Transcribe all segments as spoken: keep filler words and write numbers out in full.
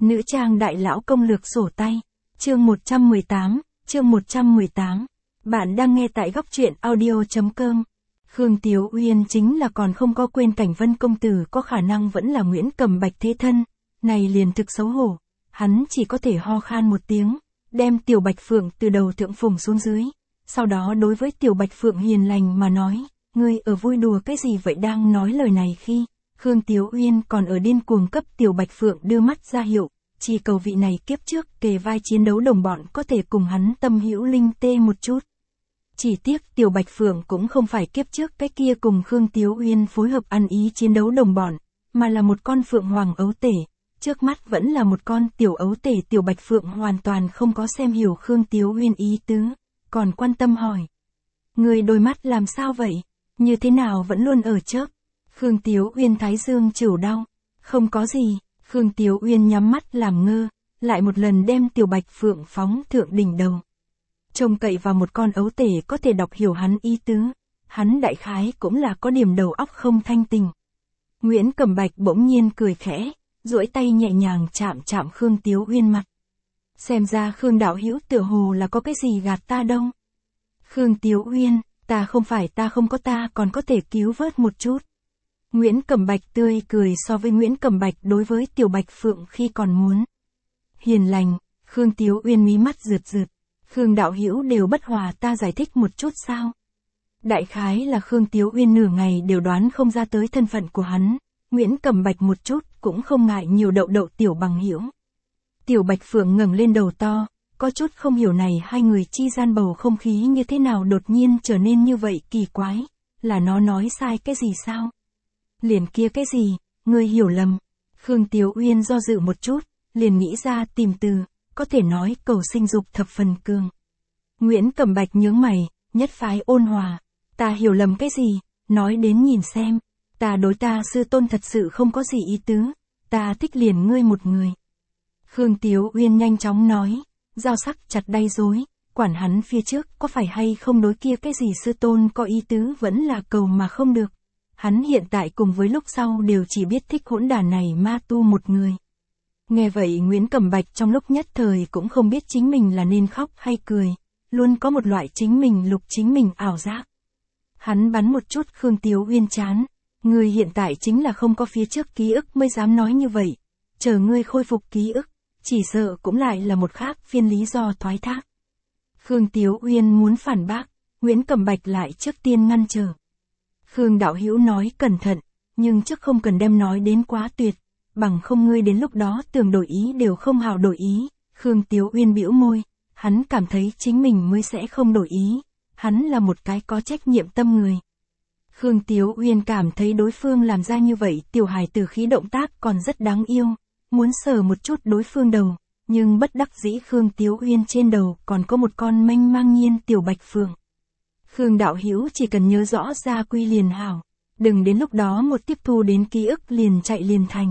Nữ trang đại lão công lược sổ tay. Chương một trăm mười tám, chương một trăm mười tám. Bạn đang nghe tại góc truyện audio.com. Khương Tiếu Uyên chính là còn không có quên cảnh Vân công tử có khả năng vẫn là Nguyễn Cầm Bạch thế thân, này liền thực xấu hổ. Hắn chỉ có thể ho khan một tiếng, đem Tiểu Bạch Phượng từ đầu thượng phùng xuống dưới. Sau đó đối với Tiểu Bạch Phượng hiền lành mà nói, ngươi ở vui đùa cái gì vậy? Đang nói lời này khi Khương Tiếu Uyên còn ở điên cuồng cấp Tiểu Bạch Phượng đưa mắt ra hiệu, chỉ cầu vị này kiếp trước kề vai chiến đấu đồng bọn có thể cùng hắn tâm hữu linh tê một chút. Chỉ tiếc Tiểu Bạch Phượng cũng không phải kiếp trước cái kia cùng Khương Tiếu Uyên phối hợp ăn ý chiến đấu đồng bọn, mà là một con phượng hoàng ấu tể, trước mắt vẫn là một con tiểu ấu tể. Tiểu Bạch Phượng hoàn toàn không có xem hiểu Khương Tiếu Uyên ý tứ, còn quan tâm hỏi. Người đôi mắt làm sao vậy? Như thế nào vẫn luôn ở chớp? Khương Tiếu Uyên thái dương chịu đau. Không có gì. Khương Tiếu Uyên nhắm mắt làm ngơ, lại một lần đem Tiểu Bạch Phượng phóng thượng đỉnh đầu. Trông cậy vào một con ấu tể có thể đọc hiểu hắn ý tứ, hắn đại khái cũng là có điểm đầu óc không thanh tình. Nguyễn Cầm Bạch bỗng nhiên cười khẽ, duỗi tay nhẹ nhàng chạm chạm Khương Tiếu Uyên mặt. Xem ra Khương đạo hữu tựa hồ là có cái gì gạt ta đâu. Khương Tiếu Uyên, ta không phải ta không có ta còn có thể cứu vớt một chút. Nguyễn Cầm Bạch tươi cười so với Nguyễn Cầm Bạch đối với Tiểu Bạch Phượng khi còn muốn hiền lành. Khương Tiếu Uyên mí mắt rượt rượt. Khương đạo hữu đều bất hòa, ta giải thích một chút sao? Đại khái là Khương Tiếu Uyên nửa ngày đều đoán không ra tới thân phận của hắn. Nguyễn Cầm Bạch một chút cũng không ngại nhiều đậu đậu Tiểu bằng hữu. Tiểu Bạch Phượng ngẩng lên đầu to, có chút không hiểu này hai người chi gian bầu không khí như thế nào đột nhiên trở nên như vậy kỳ quái, là nó nói sai cái gì sao? Liền kia cái gì, ngươi hiểu lầm. Khương Tiếu Uyên do dự một chút, liền nghĩ ra tìm từ, có thể nói cầu sinh dục thập phần cường. Nguyễn Cầm Bạch nhướng mày, nhất phái ôn hòa. Ta hiểu lầm cái gì, nói đến nhìn xem. Ta đối ta sư tôn thật sự không có gì ý tứ, ta thích liền ngươi một người. Khương Tiếu Uyên nhanh chóng nói, dao sắc chặt đay dối, quản hắn phía trước có phải hay không đối kia cái gì sư tôn có ý tứ vẫn là cầu mà không được. Hắn hiện tại cùng với lúc sau đều chỉ biết thích hỗn đản này ma tu một người. Nghe vậy Nguyễn Cầm Bạch trong lúc nhất thời cũng không biết chính mình là nên khóc hay cười, luôn có một loại chính mình lục chính mình ảo giác. Hắn bắn một chút Khương Tiếu Uyên chán, ngươi hiện tại chính là không có phía trước ký ức mới dám nói như vậy, chờ ngươi khôi phục ký ức, chỉ sợ cũng lại là một khác phiên lý do thoái thác. Khương Tiếu Uyên muốn phản bác, Nguyễn Cầm Bạch lại trước tiên ngăn trở. Khương đạo hữu nói cẩn thận, nhưng trước không cần đem nói đến quá tuyệt, bằng không ngươi đến lúc đó tưởng đổi ý đều không hào đổi ý. Khương Tiếu Uyên bĩu môi, hắn cảm thấy chính mình mới sẽ không đổi ý, hắn là một cái có trách nhiệm tâm người. Khương Tiếu Uyên cảm thấy đối phương làm ra như vậy tiểu hài từ khí động tác còn rất đáng yêu, muốn sờ một chút đối phương đầu, nhưng bất đắc dĩ Khương Tiếu Uyên trên đầu còn có một con mênh mang nhiên Tiểu Bạch Phượng. Khương đạo hữu chỉ cần nhớ rõ gia quy liền hảo, đừng đến lúc đó một tiếp thu đến ký ức liền chạy liền thành.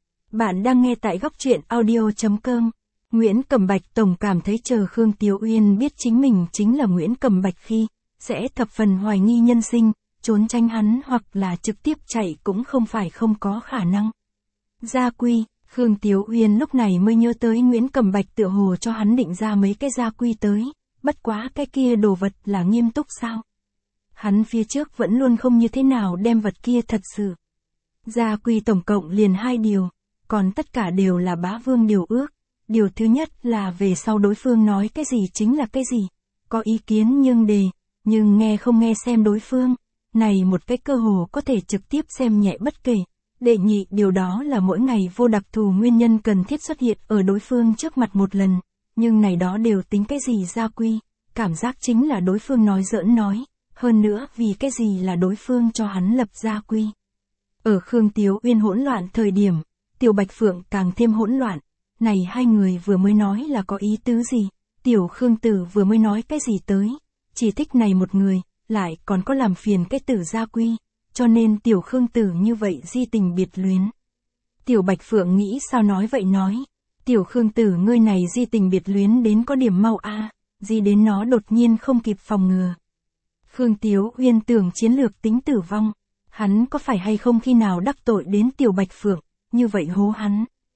Bạn đang nghe tại góc truyện audio.com. Nguyễn Cầm Bạch tổng cảm thấy chờ Khương Tiếu Uyên biết chính mình chính là Nguyễn Cầm Bạch khi, sẽ thập phần hoài nghi nhân sinh, trốn tránh hắn hoặc là trực tiếp chạy cũng không phải không có khả năng. Gia quy, Khương Tiếu Uyên lúc này mới nhớ tới Nguyễn Cầm Bạch tựa hồ cho hắn định ra mấy cái gia quy tới, bất quá cái kia đồ vật là nghiêm túc sao? Hắn phía trước vẫn luôn không như thế nào đem vật kia thật sự. Gia quy tổng cộng liền hai điều, còn tất cả đều là bá vương điều ước. Điều thứ nhất là về sau đối phương nói cái gì chính là cái gì, có ý kiến nhưng đề, nhưng nghe không nghe xem đối phương, này một cái cơ hồ có thể trực tiếp xem nhẹ bất kể. Đệ nhị điều đó là mỗi ngày vô đặc thù nguyên nhân cần thiết xuất hiện ở đối phương trước mặt một lần, nhưng này đó đều tính cái gì gia quy, cảm giác chính là đối phương nói giỡn nói, hơn nữa vì cái gì là đối phương cho hắn lập gia quy. Ở Khương Tiếu Uyên hỗn loạn thời điểm, Tiểu Bạch Phượng càng thêm hỗn loạn. Này hai người vừa mới nói là có ý tứ gì, Tiểu Khương Tử vừa mới nói cái gì tới, chỉ thích này một người, lại còn có làm phiền cái tử gia quy, cho nên Tiểu Khương Tử như vậy di tình biệt luyến. Tiểu Bạch Phượng nghĩ sao nói vậy nói, Tiểu Khương Tử ngươi này di tình biệt luyến đến có điểm mau a, à, di đến nó đột nhiên không kịp phòng ngừa. Khương Tiếu Uyên tưởng chiến lược tính tử vong, hắn có phải hay không khi nào đắc tội đến Tiểu Bạch Phượng, như vậy hố hắn.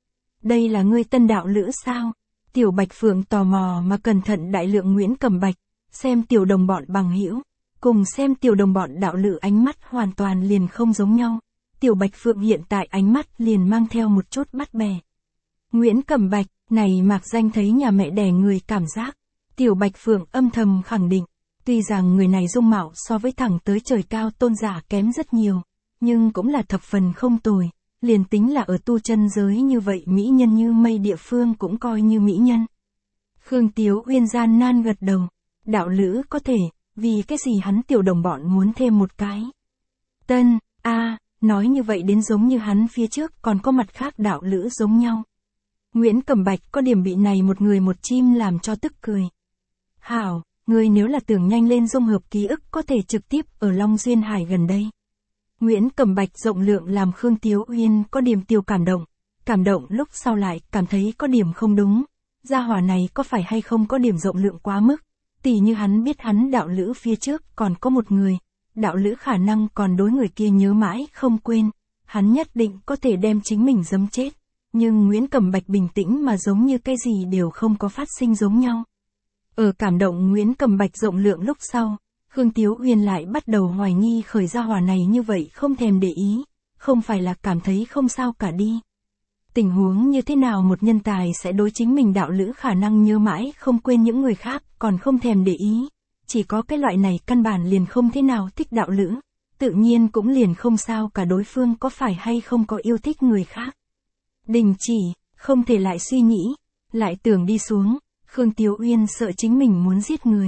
đây là ngươi tân đạo lữ sao? Tiểu Bạch Phượng tò mò mà cẩn thận đại lượng Nguyễn Cẩm Bạch, xem tiểu đồng bọn bằng hữu, cùng xem tiểu đồng bọn đạo lữ ánh mắt hoàn toàn liền không giống nhau. Tiểu Bạch Phượng hiện tại ánh mắt liền mang theo một chút bắt bè. Nguyễn Cẩm Bạch, này mạc danh thấy nhà mẹ đẻ người cảm giác. Tiểu Bạch Phượng âm thầm khẳng định, tuy rằng người này dung mạo so với thẳng tới trời cao tôn giả kém rất nhiều, nhưng cũng là thập phần không tồi, liền tính là ở tu chân giới như vậy mỹ nhân như mây địa phương cũng coi như mỹ nhân. Khương Tiếu Uyên gian nan gật đầu, đạo lữ có thể, vì cái gì hắn tiểu đồng bọn muốn thêm một cái. Tân, a à, nói như vậy đến giống như hắn phía trước còn có mặt khác đạo lữ giống nhau. Nguyễn Cẩm Bạch có điểm bị này một người một chim làm cho tức cười. Hảo, ngươi nếu là tưởng nhanh lên dung hợp ký ức có thể trực tiếp ở Long Duyên Hải gần đây. Nguyễn Cẩm Bạch rộng lượng làm Khương Tiếu Uyên có điểm tiêu cảm động, cảm động lúc sau lại cảm thấy có điểm không đúng, gia hỏa này có phải hay không có điểm rộng lượng quá mức, tỉ như hắn biết hắn đạo lữ phía trước còn có một người, đạo lữ khả năng còn đối người kia nhớ mãi không quên, hắn nhất định có thể đem chính mình giấm chết, nhưng Nguyễn Cẩm Bạch bình tĩnh mà giống như cái gì đều không có phát sinh giống nhau. Ở cảm động Nguyễn Cẩm Bạch rộng lượng lúc sau, Khương Tiếu Uyên lại bắt đầu hoài nghi khởi gia hỏa này như vậy không thèm để ý, không phải là cảm thấy không sao cả đi. Tình huống như thế nào một nhân tài sẽ đối chính mình đạo lữ khả năng nhớ mãi không quên những người khác còn không thèm để ý, chỉ có cái loại này căn bản liền không thế nào thích đạo lữ, tự nhiên cũng liền không sao cả đối phương có phải hay không có yêu thích người khác. Đình chỉ, không thể lại suy nghĩ, lại tưởng đi xuống, Khương Tiếu Uyên sợ chính mình muốn giết người.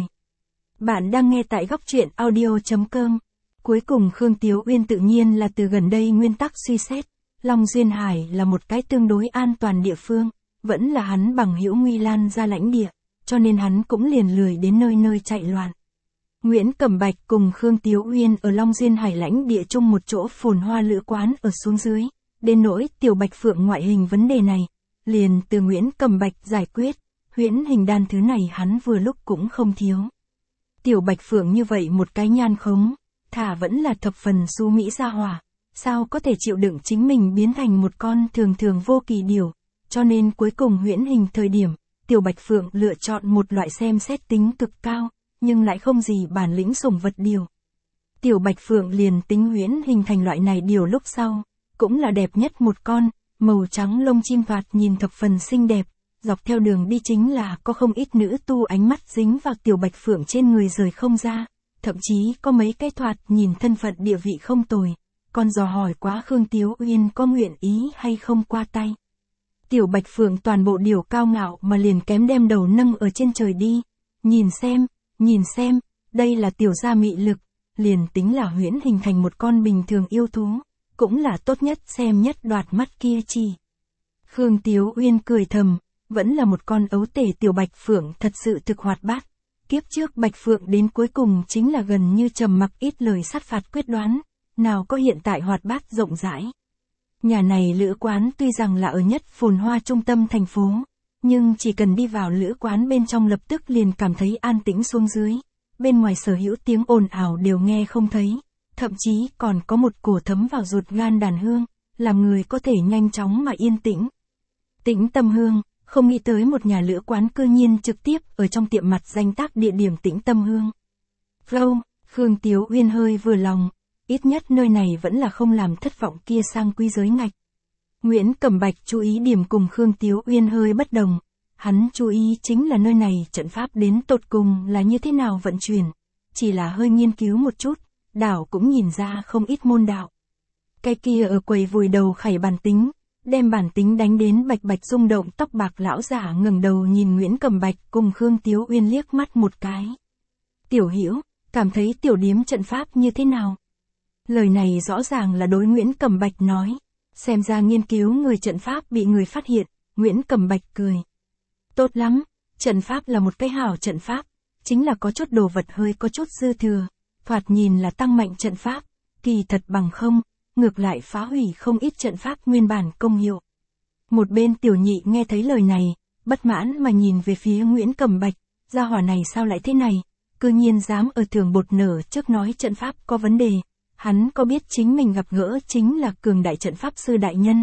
Bạn đang nghe tại góc truyện audio chấm com. Cuối cùng Khương Tiếu Uyên tự nhiên là từ gần đây nguyên tắc suy xét, Long Duyên Hải là một cái tương đối an toàn địa phương, vẫn là hắn bằng hữu Nguy Lan ra lãnh địa, cho nên hắn cũng liền lười đến nơi nơi chạy loạn. Nguyễn Cẩm Bạch cùng Khương Tiếu Uyên ở Long Duyên Hải lãnh địa chung một chỗ phồn hoa lữ quán ở xuống dưới, đến nỗi Tiểu Bạch Phượng ngoại hình vấn đề này, liền từ Nguyễn Cẩm Bạch giải quyết, huyễn hình đan thứ này hắn vừa lúc cũng không thiếu. Tiểu Bạch Phượng như vậy một cái nhan khống, thả vẫn là thập phần su mỹ gia hỏa, sao có thể chịu đựng chính mình biến thành một con thường thường vô kỳ điều, cho nên cuối cùng huyễn hình thời điểm, Tiểu Bạch Phượng lựa chọn một loại xem xét tính cực cao, nhưng lại không gì bản lĩnh sủng vật điều. Tiểu Bạch Phượng liền tính huyễn hình thành loại này điều lúc sau, cũng là đẹp nhất một con, màu trắng lông chim thoạt nhìn thập phần xinh đẹp, dọc theo đường đi chính là có không ít nữ tu ánh mắt dính vào Tiểu Bạch Phượng trên người rời không ra, thậm chí có mấy cái thoạt nhìn thân phận địa vị không tồi, còn dò hỏi quá Khương Tiếu Uyên có nguyện ý hay không qua tay. Tiểu Bạch Phượng toàn bộ điều cao ngạo mà liền kém đem đầu nâng ở trên trời đi, nhìn xem, nhìn xem, đây là tiểu gia mị lực, liền tính là huyễn hình thành một con bình thường yêu thú, cũng là tốt nhất xem nhất đoạt mắt kia chi. Khương Tiếu Uyên cười thầm, vẫn là một con ấu tể Tiểu Bạch Phượng thật sự thực hoạt bát. Kiếp trước Bạch Phượng đến cuối cùng chính là gần như trầm mặc ít lời sát phạt quyết đoán, nào có hiện tại hoạt bát rộng rãi. Nhà này lữ quán tuy rằng là ở nhất phồn hoa trung tâm thành phố, nhưng chỉ cần đi vào lữ quán bên trong lập tức liền cảm thấy an tĩnh xuống dưới, bên ngoài sở hữu tiếng ồn ào đều nghe không thấy, thậm chí còn có một cổ thấm vào ruột gan đàn hương, làm người có thể nhanh chóng mà yên tĩnh. Tĩnh tâm hương, không nghĩ tới một nhà lữ quán cư nhiên trực tiếp ở trong tiệm mặt danh tác địa điểm tĩnh tâm hương. Flow, Khương Tiếu Uyên hơi vừa lòng, ít nhất nơi này vẫn là không làm thất vọng kia sang quý giới ngạch. Nguyễn Cẩm Bạch chú ý điểm cùng Khương Tiếu Uyên hơi bất đồng, hắn chú ý chính là nơi này trận pháp đến tột cùng là như thế nào vận chuyển, chỉ là hơi nghiên cứu một chút, đảo cũng nhìn ra không ít môn đạo. Cái kia ở quầy vùi đầu khải bản tính, đem bản tính đánh đến bạch bạch rung động tóc bạc lão giả ngẩng đầu nhìn Nguyễn Cẩm Bạch cùng Khương Tiếu Uyên liếc mắt một cái. Tiểu Hữu, cảm thấy tiểu điếm trận pháp như thế nào? Lời này rõ ràng là đối Nguyễn Cẩm Bạch nói, xem ra nghiên cứu người trận pháp bị người phát hiện, Nguyễn Cẩm Bạch cười. Tốt lắm, trận pháp là một cái hảo trận pháp, chính là có chút đồ vật hơi có chút dư thừa, thoạt nhìn là tăng mạnh trận pháp, kỳ thật bằng không, ngược lại phá hủy không ít trận pháp nguyên bản công hiệu. Một bên tiểu nhị nghe thấy lời này, bất mãn mà nhìn về phía Nguyễn Cẩm Bạch, gia hỏa này sao lại thế này, cư nhiên dám ở thường bột nở trước nói trận pháp có vấn đề, hắn có biết chính mình gặp gỡ chính là cường đại trận pháp sư đại nhân,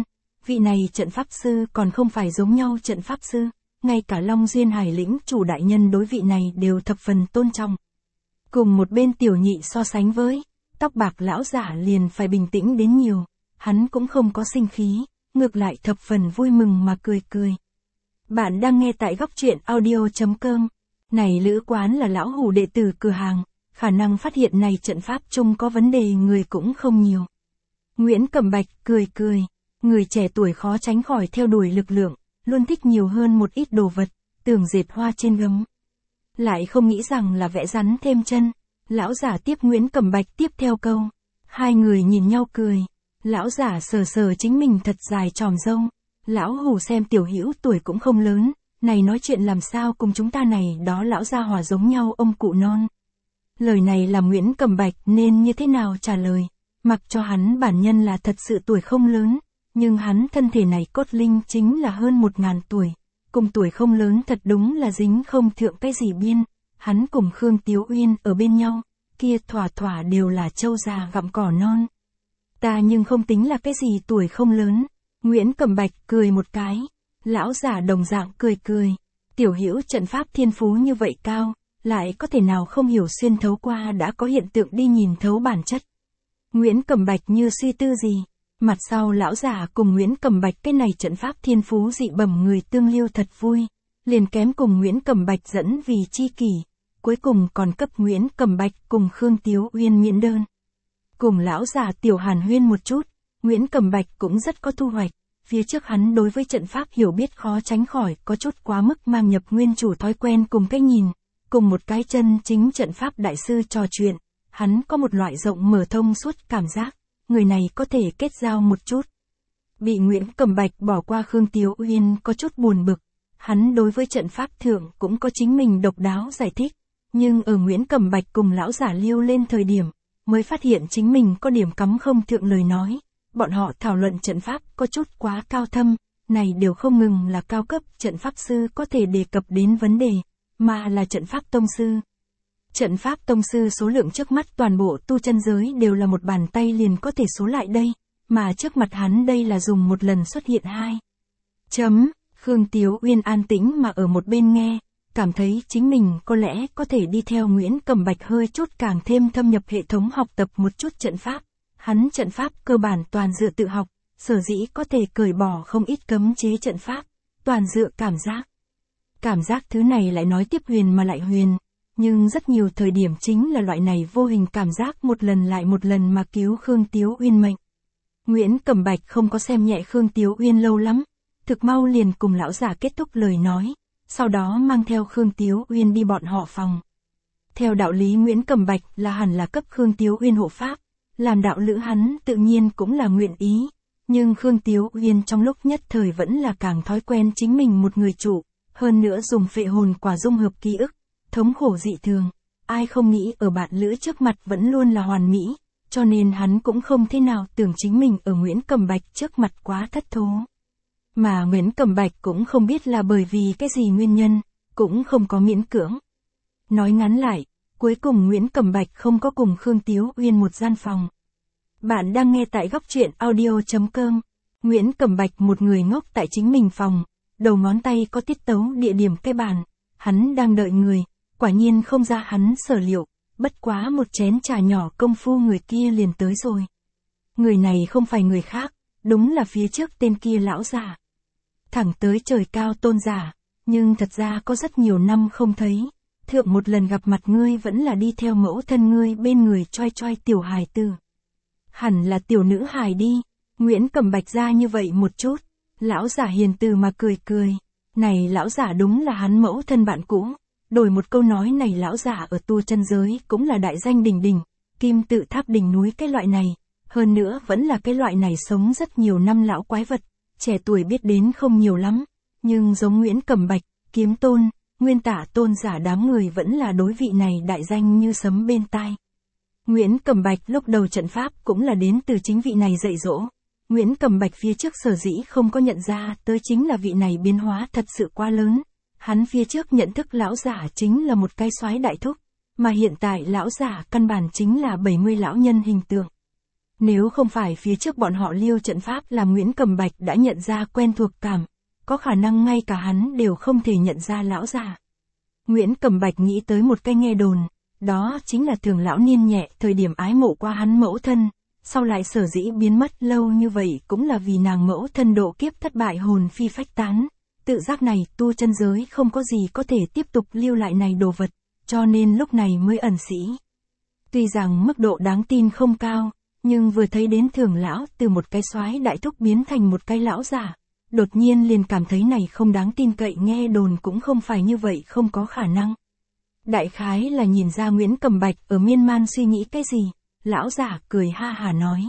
vị này trận pháp sư còn không phải giống nhau trận pháp sư, ngay cả Long Duyên Hải lĩnh chủ đại nhân đối vị này đều thập phần tôn trọng. Cùng một bên tiểu nhị so sánh với, tóc bạc lão giả liền phải bình tĩnh đến nhiều, hắn cũng không có sinh khí, ngược lại thập phần vui mừng mà cười cười. Bạn đang nghe tại góc truyện audio chấm com. Này lữ quán là lão hủ đệ tử cửa hàng, khả năng phát hiện này trận pháp chung có vấn đề người cũng không nhiều. Nguyễn Cẩm Bạch cười cười, người trẻ tuổi khó tránh khỏi theo đuổi lực lượng, luôn thích nhiều hơn một ít đồ vật, tưởng dệt hoa trên gấm. Lại không nghĩ rằng là vẽ rắn thêm chân, lão giả tiếp Nguyễn Cẩm Bạch tiếp theo câu. Hai người nhìn nhau cười, lão giả sờ sờ chính mình thật dài tròm râu, lão hủ xem tiểu hữu tuổi cũng không lớn, này nói chuyện làm sao cùng chúng ta này đó lão gia hỏa giống nhau ông cụ non. Lời này làm Nguyễn Cẩm Bạch nên như thế nào trả lời, mặc cho hắn bản nhân là thật sự tuổi không lớn, nhưng hắn thân thể này cốt linh chính là hơn một ngàn tuổi, cùng tuổi không lớn thật đúng là dính không thượng cái gì biên, hắn cùng Khương Tiếu Uyên ở bên nhau, kia thỏa thỏa đều là trâu già gặm cỏ non. Ta nhưng không tính là cái gì tuổi không lớn, Nguyễn Cẩm Bạch cười một cái, lão giả đồng dạng cười cười, tiểu hữu trận pháp thiên phú như vậy cao, lại có thể nào không hiểu xuyên thấu qua đã có hiện tượng đi nhìn thấu bản chất. Nguyễn Cẩm Bạch như suy tư gì, mặt sau lão giả cùng Nguyễn Cẩm Bạch cái này trận pháp thiên phú dị bẩm người tương liêu thật vui, liền kém cùng Nguyễn Cẩm Bạch dẫn vì chi kỷ, cuối cùng còn cấp Nguyễn Cẩm Bạch cùng Khương Tiếu Uyên miễn đơn. Cùng lão giả tiểu hàn huyên một chút, Nguyễn Cẩm Bạch cũng rất có thu hoạch, phía trước hắn đối với trận pháp hiểu biết khó tránh khỏi có chút quá mức mang nhập nguyên chủ thói quen cùng cái nhìn, cùng một cái chân chính trận pháp đại sư trò chuyện, hắn có một loại rộng mở thông suốt cảm giác, người này có thể kết giao một chút. Bị Nguyễn Cẩm Bạch bỏ qua Khương Tiếu Uyên có chút buồn bực, hắn đối với trận pháp thượng cũng có chính mình độc đáo giải thích, nhưng ở Nguyễn Cẩm Bạch cùng lão giả liêu lên thời điểm, mới phát hiện chính mình có điểm cắm không thượng lời nói, bọn họ thảo luận trận pháp có chút quá cao thâm, này đều không ngừng là cao cấp trận pháp sư có thể đề cập đến vấn đề, mà là trận pháp tông sư. Trận pháp tông sư số lượng trước mắt toàn bộ tu chân giới đều là một bàn tay liền có thể số lại đây, mà trước mặt hắn đây là dùng một lần xuất hiện hai. Chấm, Khương Tiếu Uyên an tĩnh mà ở một bên nghe, cảm thấy chính mình có lẽ có thể đi theo Nguyễn Cẩm Bạch hơi chút càng thêm thâm nhập hệ thống học tập một chút trận pháp. Hắn trận pháp cơ bản toàn dựa tự học, sở dĩ có thể cởi bỏ không ít cấm chế trận pháp, toàn dựa cảm giác. Cảm giác thứ này lại nói tiếp huyền mà lại huyền, nhưng rất nhiều thời điểm chính là loại này vô hình cảm giác một lần lại một lần mà cứu Khương Tiếu Uyên mệnh. Nguyễn Cẩm Bạch không có xem nhẹ Khương Tiếu Uyên lâu lắm, thực mau liền cùng lão giả kết thúc lời nói, sau đó mang theo Khương Tiếu Uyên đi bọn họ phòng. Theo đạo lý Nguyễn Cẩm Bạch là hẳn là cấp Khương Tiếu Uyên hộ pháp, làm đạo lữ hắn tự nhiên cũng là nguyện ý, nhưng Khương Tiếu Uyên trong lúc nhất thời vẫn là càng thói quen chính mình một người chủ, hơn nữa dùng phệ hồn quả dung hợp ký ức, thống khổ dị thường, ai không nghĩ ở bạn lữ trước mặt vẫn luôn là hoàn mỹ, cho nên hắn cũng không thế nào tưởng chính mình ở Nguyễn Cẩm Bạch trước mặt quá thất thố. Mà Nguyễn Cẩm Bạch cũng không biết là bởi vì cái gì nguyên nhân, cũng không có miễn cưỡng. Nói ngắn lại, cuối cùng Nguyễn Cẩm Bạch không có cùng Khương Tiếu Uyên một gian phòng. Bạn đang nghe tại góc truyện audio chấm com. Nguyễn Cẩm Bạch một người ngốc tại chính mình phòng, đầu ngón tay có tiết tấu địa điểm cái bàn, hắn đang đợi người, quả nhiên không ra hắn sở liệu, bất quá một chén trà nhỏ công phu người kia liền tới rồi. Người này không phải người khác, đúng là phía trước tên kia lão giả. Thẳng tới trời cao tôn giả, nhưng thật ra có rất nhiều năm không thấy. Thượng một lần gặp mặt ngươi vẫn là đi theo mẫu thân ngươi bên người choai choai tiểu hài tử. Hẳn là tiểu nữ hài đi, Nguyễn Cẩm Bạch ra như vậy một chút, lão giả hiền từ mà cười cười, này lão giả đúng là hắn mẫu thân bạn cũ, đổi một câu nói này lão giả ở tu chân giới cũng là đại danh đỉnh đỉnh, kim tự tháp đỉnh núi cái loại này, hơn nữa vẫn là cái loại này sống rất nhiều năm lão quái vật, trẻ tuổi biết đến không nhiều lắm, nhưng giống Nguyễn Cẩm Bạch, Kiếm Tôn, Nguyên Tả Tôn giả đám người vẫn là đối vị này đại danh như sấm bên tai. Nguyễn Cẩm Bạch lúc đầu trận pháp cũng là đến từ chính vị này dạy dỗ. Nguyễn Cẩm Bạch phía trước sở dĩ không có nhận ra tới chính là vị này biến hóa thật sự quá lớn. Hắn phía trước nhận thức lão giả chính là một cái soái đại thúc, mà hiện tại lão giả căn bản chính là bảy mươi lão nhân hình tượng. Nếu không phải phía trước bọn họ liêu trận pháp là Nguyễn Cầm Bạch đã nhận ra quen thuộc cảm, có khả năng ngay cả hắn đều không thể nhận ra lão già. Nguyễn Cầm Bạch nghĩ tới một cái nghe đồn, đó chính là Thường lão niên nhẹ thời điểm ái mộ qua hắn mẫu thân, sau lại sở dĩ biến mất lâu như vậy cũng là vì nàng mẫu thân độ kiếp thất bại hồn phi phách tán. Tự giác này tu chân giới không có gì có thể tiếp tục lưu lại này đồ vật, cho nên lúc này mới ẩn sĩ. Tuy rằng mức độ đáng tin không cao, nhưng vừa thấy đến Thường lão từ một cái soái đại thúc biến thành một cái lão giả, đột nhiên liền cảm thấy này không đáng tin cậy, nghe đồn cũng không phải như vậy, không có khả năng. Đại khái là nhìn ra Nguyễn Cầm Bạch ở miên man suy nghĩ cái gì, lão giả cười ha hà nói.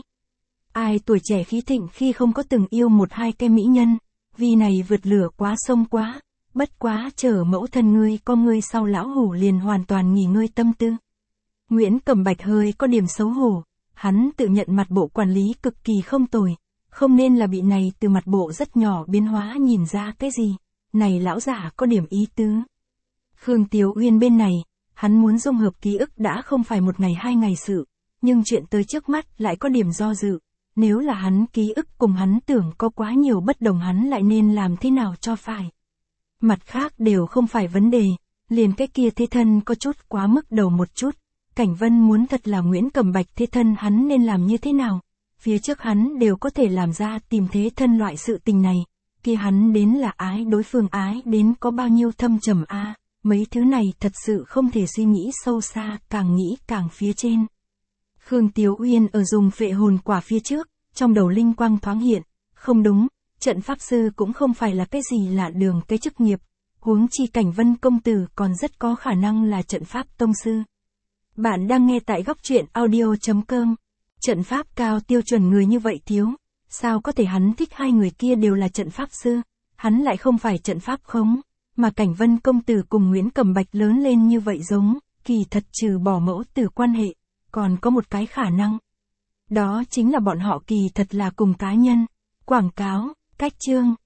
Ai tuổi trẻ khí thịnh khi không có từng yêu một hai cái mỹ nhân, vì này vượt lửa quá sông quá, bất quá chờ mẫu thân ngươi có ngươi sau lão hủ liền hoàn toàn nghỉ ngơi tâm tư. Nguyễn Cầm Bạch hơi có điểm xấu hổ, hắn tự nhận mặt bộ quản lý cực kỳ không tồi, không nên là bị này từ mặt bộ rất nhỏ biến hóa nhìn ra cái gì, này lão giả có điểm ý tứ. Khương Tiếu Uyên bên này, hắn muốn dung hợp ký ức đã không phải một ngày hai ngày sự, nhưng chuyện tới trước mắt lại có điểm do dự, nếu là hắn ký ức cùng hắn tưởng có quá nhiều bất đồng hắn lại nên làm thế nào cho phải. Mặt khác đều không phải vấn đề, liền cái kia thế thân có chút quá mức đầu một chút, Cảnh Vân muốn thật là Nguyễn Cầm Bạch thế thân hắn nên làm như thế nào, phía trước hắn đều có thể làm ra tìm thế thân loại sự tình này, kia hắn đến là ái đối phương ái đến có bao nhiêu thâm trầm a à, mấy thứ này thật sự không thể suy nghĩ sâu xa, càng nghĩ càng phía trên. Khương Tiếu Uyên ở dùng phệ hồn quả phía trước, trong đầu linh quang thoáng hiện, không đúng, trận pháp sư cũng không phải là cái gì lạ đường cái chức nghiệp, huống chi Cảnh Vân công tử còn rất có khả năng là trận pháp tông sư. Bạn đang nghe tại góc truyện audio chấm com. Trận pháp cao tiêu chuẩn người như vậy thiếu, sao có thể hắn thích hai người kia đều là trận pháp sư, hắn lại không phải trận pháp khống, mà Cảnh Vân công tử cùng Nguyễn Cầm Bạch lớn lên như vậy giống, kỳ thật trừ bỏ mẫu tử quan hệ, còn có một cái khả năng. Đó chính là bọn họ kỳ thật là cùng cá nhân. Quảng cáo, cách chương.